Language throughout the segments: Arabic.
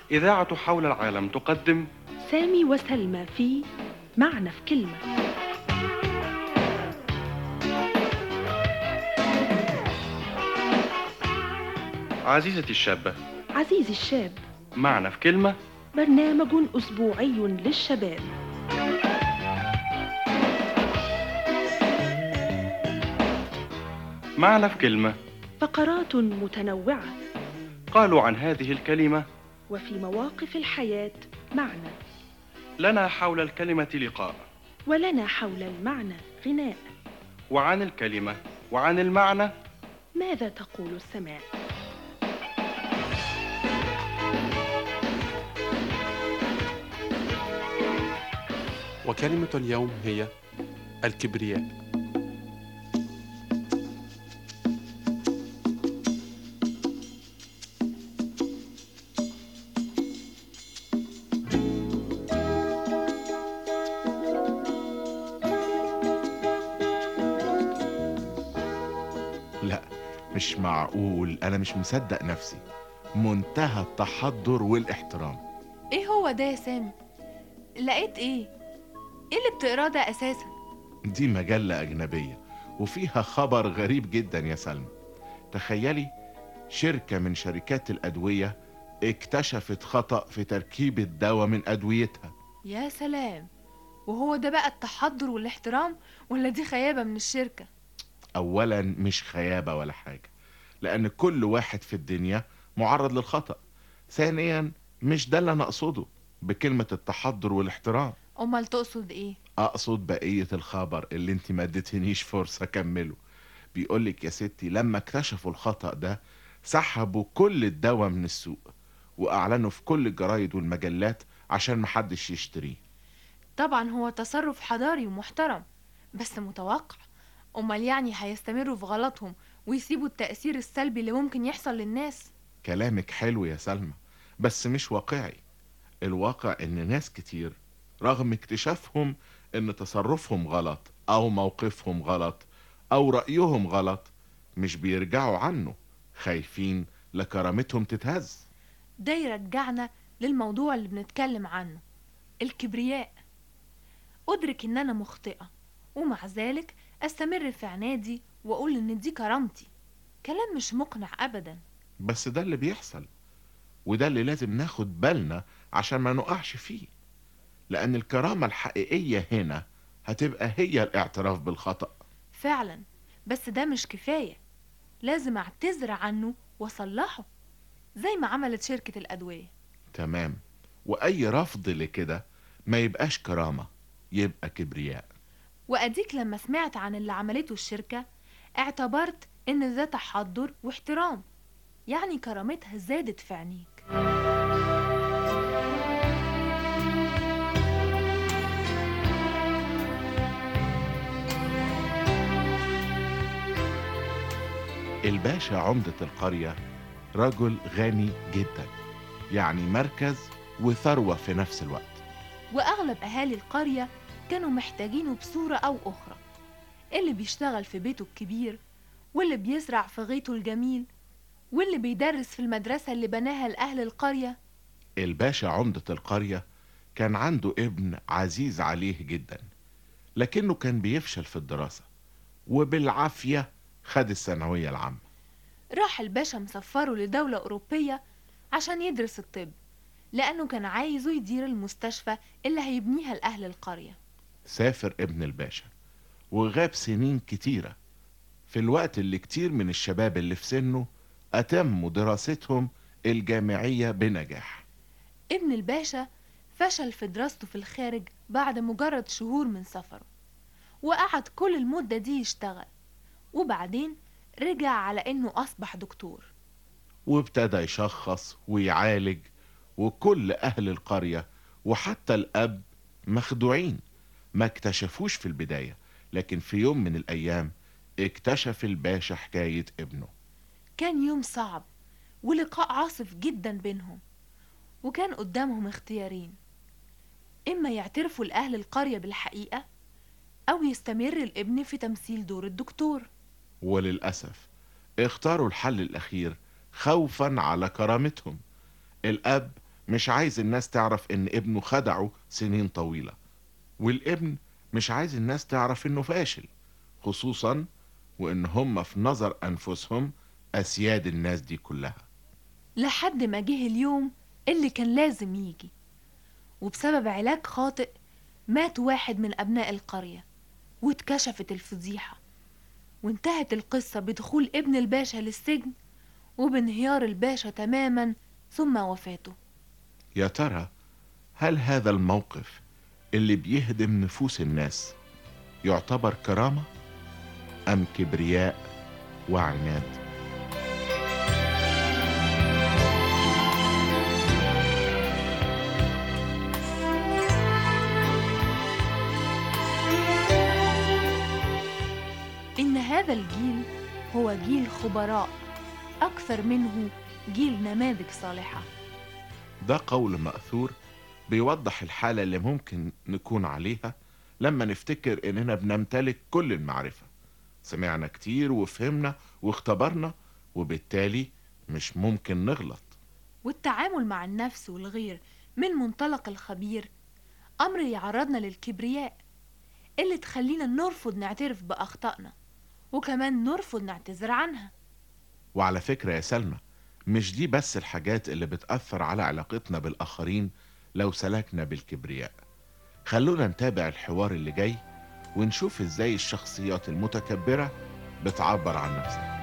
إذاعة حول العالم تقدم سامي وسلمى في معنى في كلمة. عزيزتي الشابة، عزيزي الشاب، معنا في كلمة. برنامج أسبوعي للشباب. معنا في كلمة. فقرات متنوعة قالوا عن هذه الكلمة: وفي مواقف الحياة معنى، لنا حول الكلمة لقاء، ولنا حول المعنى غناء. وعن الكلمة وعن المعنى ماذا تقول السماء؟ وكلمة اليوم هي الكبرياء. لا، مش معقول، أنا مش مصدق نفسي. منتهى التحضر والاحترام. ايه هو ده يا سامي؟ لقيت ايه؟ ايه اللي بتقراه ده اساسا؟ دي مجلة أجنبية وفيها خبر غريب جدا يا سلمى. تخيلي، شركة من شركات الأدوية اكتشفت خطأ في تركيب الدواء من أدويتها. يا سلام، وهو ده بقى التحضر والاحترام ولا دي خيابة من الشركة؟ أولا مش خيابة ولا حاجة، لأن كل واحد في الدنيا معرض للخطأ. ثانيا مش ده اللي أنا أقصده بكلمة التحضر والاحترام. امال تقصد ايه؟ أقصد بقية الخبر اللي انت ما اديتنيش فرصة أكمله. بيقولك يا ستي، لما اكتشفوا الخطأ ده سحبوا كل الدواء من السوق وأعلنوا في كل الجرايد والمجلات عشان محدش يشتريه. طبعا هو تصرف حضاري ومحترم، بس متوقع. امال يعني هيستمروا في غلطهم ويسيبوا التأثير السلبي اللي ممكن يحصل للناس؟ كلامك حلو يا سلمى، بس مش واقعي. الواقع ان ناس كتير رغم اكتشافهم ان تصرفهم غلط او موقفهم غلط او رأيهم غلط مش بيرجعوا عنه، خايفين لكرامتهم تتهز. ده يرجعنا للموضوع اللي بنتكلم عنه، الكبرياء. أدرك إن أنا مخطئة، ومع ذلك أستمر في عنادي وأقول إن دي كرامتي. كلام مش مقنع أبدا. بس ده اللي بيحصل، وده اللي لازم ناخد بالنا عشان ما نقعش فيه. لأن الكرامة الحقيقية هنا هتبقى هي الاعتراف بالخطأ. فعلا، بس ده مش كفاية. لازم أعتذر عنه وأصلحه زي ما عملت شركة الأدوية. تمام، وأي رفض لكده ما يبقاش كرامة، يبقى كبرياء. وأديك لما سمعت عن اللي عملته الشركة اعتبرت إن ده تحضر واحترام، يعني كرامتها زادت في عينيك. الباشا عمدة القرية رجل غني جدا، يعني مركز وثروة في نفس الوقت. وأغلب أهالي القرية كانوا محتاجينه بصورة أو أخرى، اللي بيشتغل في بيته الكبير، واللي بيزرع في غيته الجميل، واللي بيدرس في المدرسة اللي بناها لأهل القرية. الباشا عمدة القرية كان عنده ابن عزيز عليه جدا، لكنه كان بيفشل في الدراسة وبالعافية خد الثانوية العامة. راح الباشا مسفره لدولة أوروبية عشان يدرس الطب، لأنه كان عايزه يدير المستشفى اللي هيبنيها لأهل القرية. سافر ابن الباشا وغاب سنين كتيرة، في الوقت اللي كتير من الشباب اللي في سنه أتموا دراستهم الجامعية بنجاح. ابن الباشا فشل في دراسته في الخارج بعد مجرد شهور من سفره، وقعد كل المدة دي يشتغل، وبعدين رجع على إنه أصبح دكتور. وابتدى يشخص ويعالج، وكل أهل القرية وحتى الأب مخدوعين، ما اكتشفوش في البداية، لكن في يوم من الأيام اكتشف الباشا حكاية ابنه. كان يوم صعب ولقاء عاصف جدا بينهم، وكان قدامهم اختيارين: إما يعترفوا لأهل القرية بالحقيقة، أو يستمر الابن في تمثيل دور الدكتور. وللأسف اختاروا الحل الأخير خوفا على كرامتهم. الأب مش عايز الناس تعرف إن ابنه خدعه سنين طويلة، والابن مش عايز الناس تعرف إنه فاشل، خصوصا وإن هم في نظر أنفسهم أسياد الناس دي كلها. لحد ما جه اليوم اللي كان لازم يجي، وبسبب علاج خاطئ مات واحد من أبناء القرية، واتكشفت الفضيحة، وانتهت القصة بدخول ابن الباشا للسجن وبانهيار الباشا تماما ثم وفاته. يا ترى هل هذا الموقف اللي بيهدم نفوس الناس يعتبر كرامة أم كبرياء وعناد؟ إن هذا الجيل هو جيل خبراء أكثر منه جيل نماذج صالحة. ده قول مأثور بيوضح الحالة اللي ممكن نكون عليها لما نفتكر إننا بنمتلك كل المعرفة، سمعنا كتير وفهمنا واختبرنا، وبالتالي مش ممكن نغلط. والتعامل مع النفس والغير من منطلق الخبير أمر يعرضنا للكبرياء اللي تخلينا نرفض نعترف بأخطائنا، وكمان نرفض نعتذر عنها. وعلى فكرة يا سلمى، مش دي بس الحاجات اللي بتأثر على علاقتنا بالآخرين لو سلكنا بالكبرياء. خلونا نتابع الحوار اللي جاي ونشوف ازاي الشخصيات المتكبرة بتعبر عن نفسها.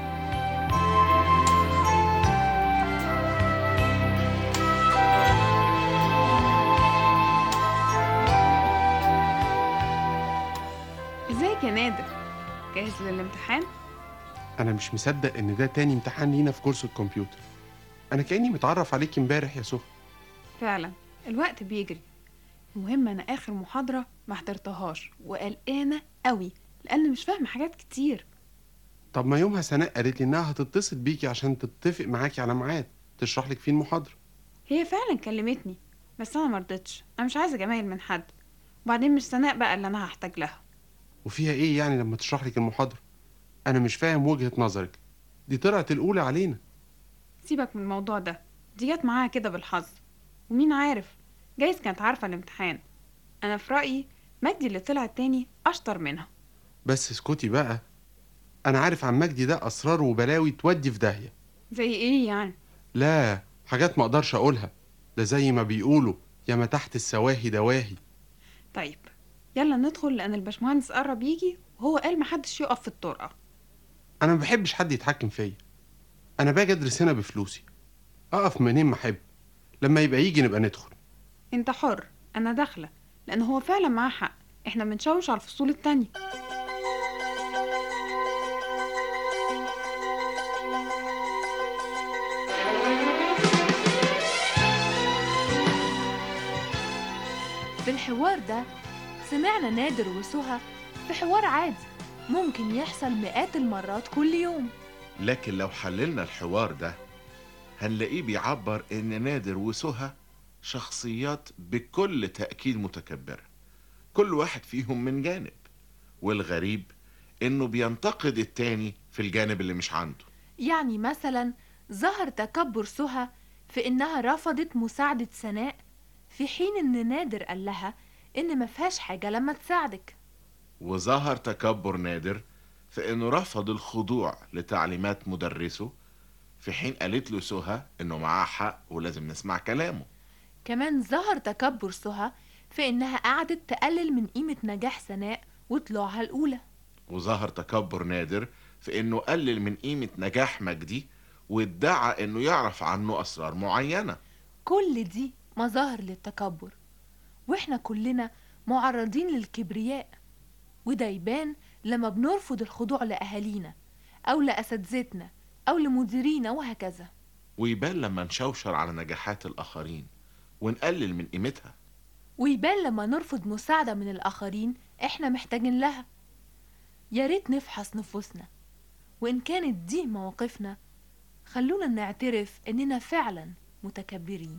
ازيك يا نادر؟ جاهز للامتحان؟ أنا مش مصدق إن ده تاني امتحان لينا في كورس الكمبيوتر. أنا كأني متعرف عليك امبارح يا سهى. فعلا الوقت بيجري. المهم انا اخر محاضرة ما حضرتهاش وقلقانة قوي لان مش فاهمة حاجات كتير. طب ما يومها سناء قالت لي إنها هتتصل بيكي عشان تتفق معاكي على ميعاد تشرح لك فيه المحاضرة. هي فعلا كلمتني بس انا مرضتش، انا مش عايزة جمايل من حد، وبعدين مش سناء بقى اللي انا هحتاج لها. وفيها إيه يعني لما تشرح لك المحاضرة؟ أنا مش فاهم وجهة نظرك، دي طلعت الأولى علينا. سيبك من الموضوع ده، دي جت معاها كده بالحظ، ومين عارف جايز كانت عارفة الامتحان. انا في رأيي مجدي اللي طلع التاني اشطر منها. بس اسكتي بقى، أنا عارف عن مجدي ده أسرار وبلاوي تودي في داهية. زي ايه يعني؟ لا، حاجات ما أقدرش أقولها، ده زي ما بيقولوا يا ما تحت السواهي دواهي. طيب يلا ندخل لان الباشمهندس قرب يجي وهو قال محدش يقف في الطرقة. أنا ما بحبش حد يتحكم فيا، أنا باجي أدرس هنا بفلوسي، أقف منين ما أحب، لما يبقى يجي نبقى ندخل. انت حر، انا داخله لان هو فعلا معاه حق، احنا بنشوش على الفصول التانية. في الحوار ده سمعنا نادر وسهى في حوار عادي ممكن يحصل مئات المرات كل يوم. لكن لو حللنا الحوار ده هنلاقيه بيعبر إن نادر وسهى شخصيات بكل تأكيد متكبرة، كل واحد فيهم من جانب، والغريب إنه بينتقد التاني في الجانب اللي مش عنده. يعني مثلا ظهر تكبر سهى في إنها رفضت مساعدة سناء، في حين إن نادر قال لها إن ما فيهاش حاجة لما تساعدك. وظهر تكبر نادر في إنه رفض الخضوع لتعليمات مدرسه، في حين قالت له سهى إنه معاه حق ولازم نسمع كلامه. كمان ظهر تكبر سهى في إنها قعدت تقلل من قيمة نجاح سناء وطلوعها الأولى. وظهر تكبر نادر في إنه قلل من قيمة نجاح مجدي وادعى إنه يعرف عنه أسرار معينة. كل دي مظاهر للتكبر، وإحنا كلنا معرضين للكبرياء، وده يبان لما بنرفض الخضوع لأهالينا أو لأساتذتنا أو لمديرينا وهكذا. ويبان لما نشوشر على نجاحات الآخرين ونقلل من قيمتها. ويبان لما نرفض مساعدة من الآخرين إحنا محتاجين لها. يا ريت نفحص نفوسنا، وإن كانت دي مواقفنا خلونا نعترف إننا فعلا متكبرين.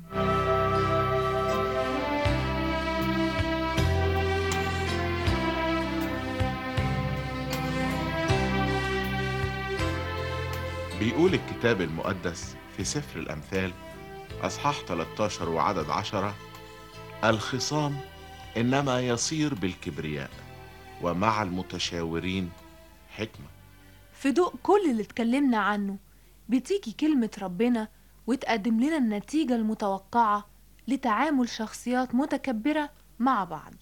بيقول الكتاب المقدس في سفر الأمثال أصحاح 13 وعدد 10: الخصام إنما يصير بالكبرياء، ومع المتشاورين حكمة. في ضوء كل اللي اتكلمنا عنه بتيجي كلمة ربنا وتقدم لنا النتيجة المتوقعة لتعامل شخصيات متكبرة مع بعض.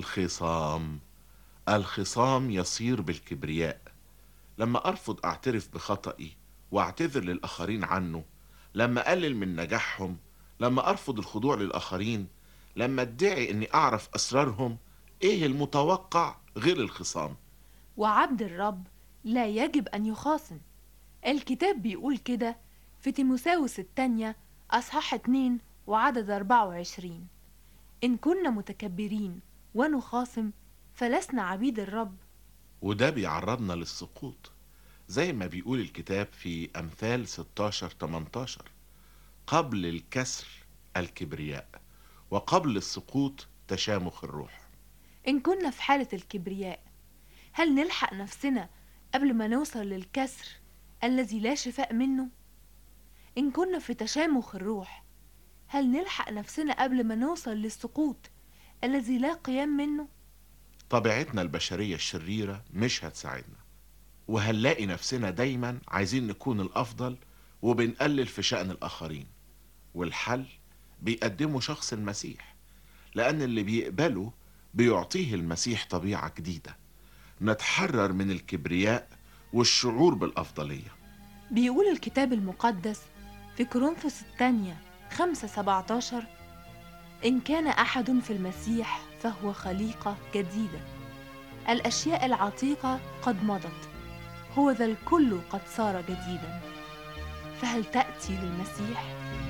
الخصام يصير بالكبرياء. لما أرفض أعترف بخطئي وأعتذر للآخرين عنه، لما أقلل من نجاحهم، لما أرفض الخضوع للآخرين، لما أدعي أني أعرف أسرارهم، إيه المتوقع غير الخصام؟ وعبد الرب لا يجب أن يخاصم. الكتاب بيقول كده في تيموثاوس الثانية أصحاح 2 وعدد 24: إن كنا متكبرين ونخاصم فلسنا عبيد الرب. وده بيعرضنا للسقوط، زي ما بيقول الكتاب في أمثال 16-18: قبل الكسر الكبرياء، وقبل السقوط تشامخ الروح. إن كنا في حالة الكبرياء، هل نلحق نفسنا قبل ما نوصل للكسر الذي لا شفاء منه؟ إن كنا في تشامخ الروح، هل نلحق نفسنا قبل ما نوصل للسقوط الذي لا قيام منه؟ طبيعتنا البشرية الشريرة مش هتساعدنا، وهنلاقي نفسنا دايما عايزين نكون الأفضل وبنقلل في شأن الآخرين. والحل بيقدمه شخص المسيح، لأن اللي بيقبله بيعطيه المسيح طبيعة جديدة، نتحرر من الكبرياء والشعور بالأفضلية. بيقول الكتاب المقدس في كورنثوس الثانية 5:17: إن كان أحد في المسيح فهو خليقة جديدة، الأشياء العتيقة قد مضت، هو ذا الكل قد صار جديدا. فهل تأتي للمسيح؟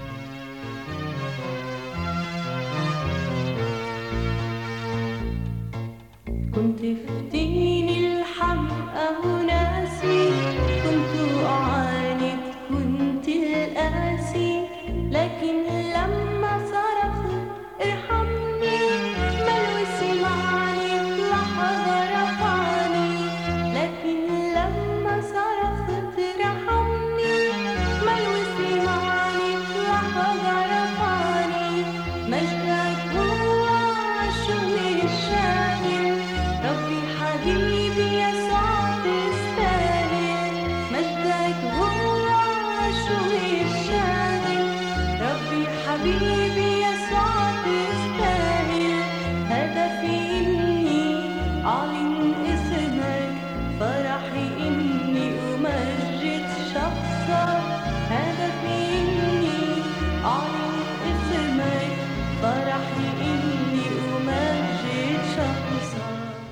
كنت في دين الحمقى وناسي، كنت أعاند، كنت القاسي، لكن لما صرخت ارحمني ملو سمعني لحظة رفعني، لكن لما صرخت ارحمني ملو سمعني لحظة رفعني. مجدك هو عشقي الشاغل، ربي حبيبي يسوع تستاهل. مجدك هو عشقي الشاغل، ربي حبيبي يسوع تستاهل. هدفي إني أعلن اسمك، فرحي إني أمجد شخصك. هدفي إني أعلن اسمك، فرحي إني أمجد شخصك.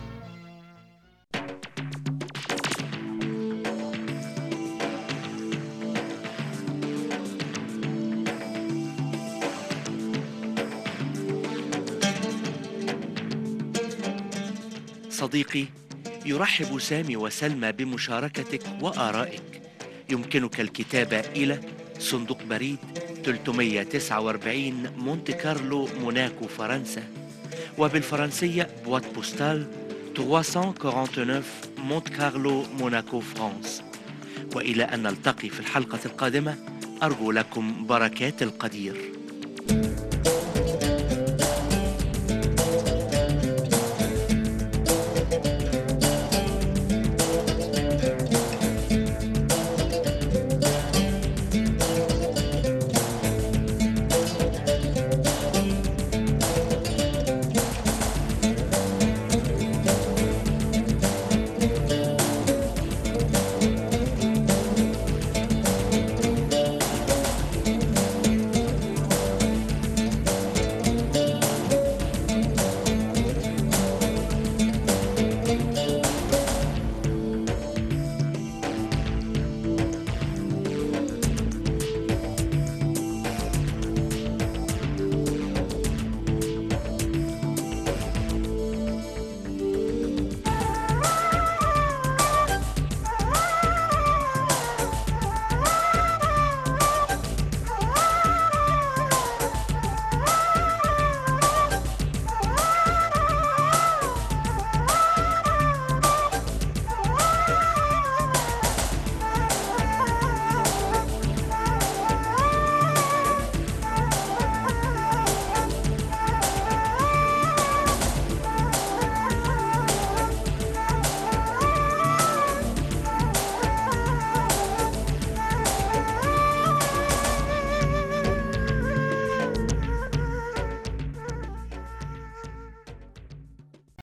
صديقي، يرحب سامي وسلمى بمشاركتك وآرائك. يمكنك الكتابة إلى صندوق بريد 349 مونte كارلو موناكو فرنسا، وبالفرنسية بوات بوستال 349 مونت كارلو موناكو فرانس. وإلى أن نلتقي في الحلقة القادمة، أرجو لكم بركات القدير.